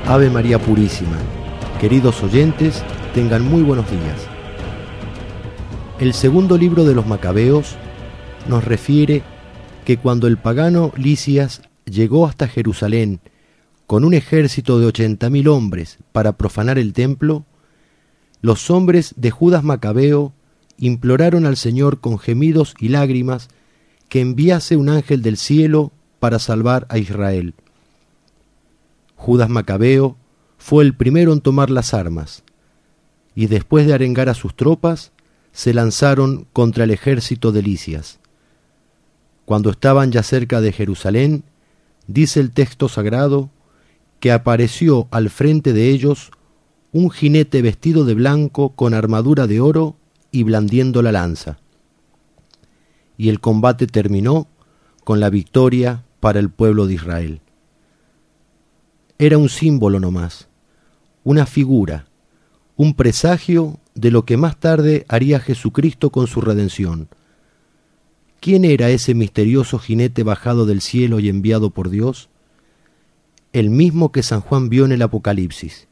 Ave María Purísima. Queridos oyentes, tengan muy buenos días. El segundo libro de los Macabeos nos refiere que cuando el pagano Lisias llegó hasta Jerusalén con un ejército de 80.000 hombres para profanar el templo, los hombres de Judas Macabeo imploraron al Señor con gemidos y lágrimas que enviase un ángel del cielo para salvar a Israel. Judas Macabeo fue el primero en tomar las armas, y después de arengar a sus tropas, se lanzaron contra el ejército de Lisias. Cuando estaban ya cerca de Jerusalén, dice el texto sagrado que apareció al frente de ellos un jinete vestido de blanco con armadura de oro y blandiendo la lanza. Y el combate terminó con la victoria para el pueblo de Israel. Era un símbolo nomás, una figura, un presagio de lo que más tarde haría Jesucristo con su redención. ¿Quién era ese misterioso jinete bajado del cielo y enviado por Dios? El mismo que San Juan vio en el Apocalipsis.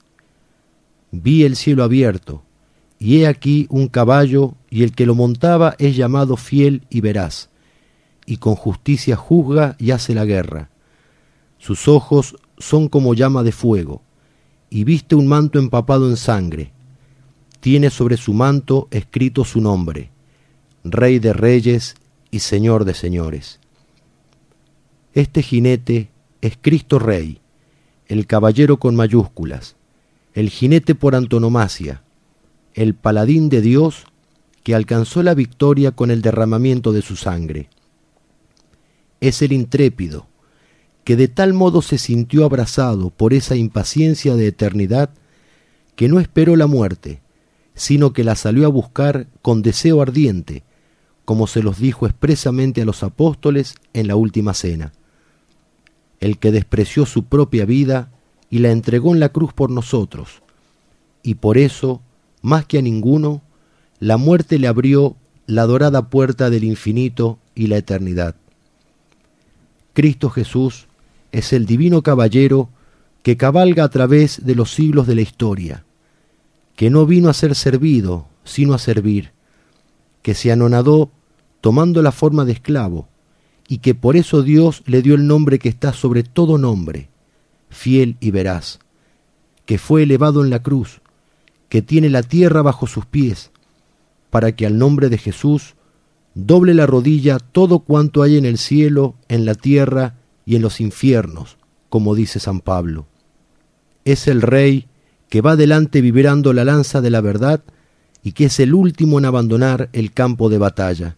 Vi el cielo abierto, y he aquí un caballo, y el que lo montaba es llamado Fiel y Veraz, y con justicia juzga y hace la guerra. Sus ojos son como llama de fuego, y viste un manto empapado en sangre. Tiene sobre su manto escrito su nombre, Rey de Reyes y Señor de Señores. Este jinete es Cristo Rey, el caballero con mayúsculas, el jinete por antonomasia, el paladín de Dios que alcanzó la victoria con el derramamiento de su sangre. Es el intrépido, que de tal modo se sintió abrazado por esa impaciencia de eternidad que no esperó la muerte, sino que la salió a buscar con deseo ardiente, como se los dijo expresamente a los apóstoles en la última cena. El que despreció su propia vida y la entregó en la cruz por nosotros, y por eso, más que a ninguno, la muerte le abrió la dorada puerta del infinito y la eternidad. Cristo Jesús es el divino caballero que cabalga a través de los siglos de la historia, que no vino a ser servido, sino a servir, que se anonadó tomando la forma de esclavo, y que por eso Dios le dio el nombre que está sobre todo nombre, Fiel y Veraz, que fue elevado en la cruz, que tiene la tierra bajo sus pies, para que al nombre de Jesús doble la rodilla todo cuanto hay en el cielo, en la tierra y en los infiernos, como dice San Pablo. Es el Rey que va delante vibrando la lanza de la verdad y que es el último en abandonar el campo de batalla.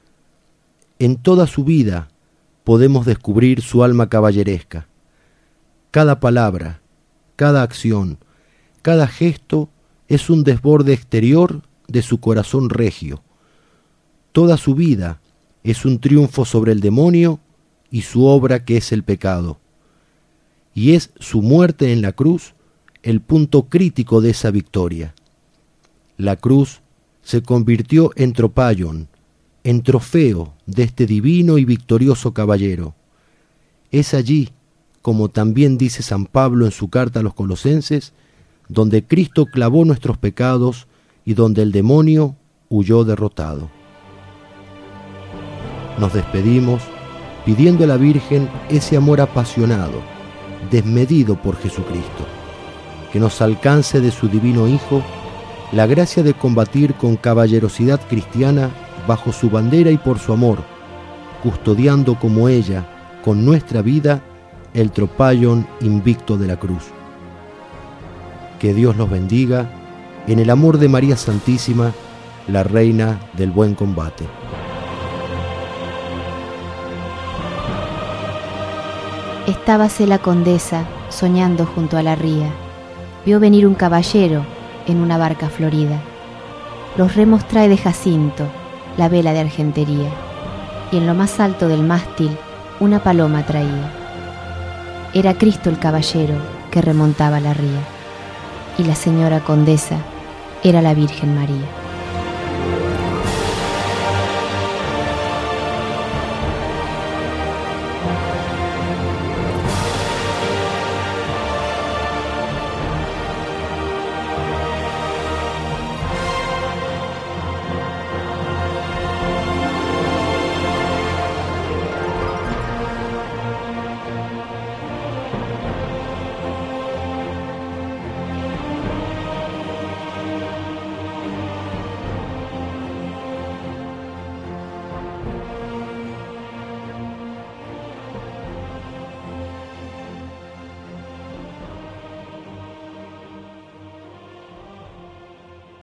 En toda su vida podemos descubrir su alma caballeresca. Cada palabra, cada acción, cada gesto es un desborde exterior de su corazón regio. Toda su vida es un triunfo sobre el demonio y su obra que es el pecado. Y es su muerte en la cruz el punto crítico de esa victoria. La cruz se convirtió en tropaion, en trofeo de este divino y victorioso caballero. Es allí, como también dice San Pablo en su carta a los Colosenses, donde Cristo clavó nuestros pecados y donde el demonio huyó derrotado. Nos despedimos pidiendo a la Virgen ese amor apasionado, desmedido por Jesucristo, que nos alcance de su divino Hijo la gracia de combatir con caballerosidad cristiana bajo su bandera y por su amor, custodiando como ella, con nuestra vida, el tropaion invicto de la cruz. Que Dios los bendiga en el amor de María Santísima, la Reina del Buen Combate. Estábase la condesa soñando junto a la ría. Vio venir un caballero en una barca florida. Los remos trae de jacinto, la vela de argentería, y en lo más alto del mástil una paloma traía. Era Cristo el caballero que remontaba la ría, y la señora condesa era la Virgen María.